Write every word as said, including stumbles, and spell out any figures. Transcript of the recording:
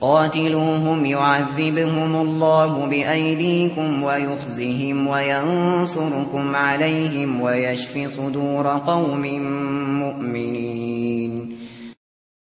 قاتلوهم يعذبهم الله بأيديكم ويخزهم وينصركم عليهم ويشف صدور قوم مؤمنين.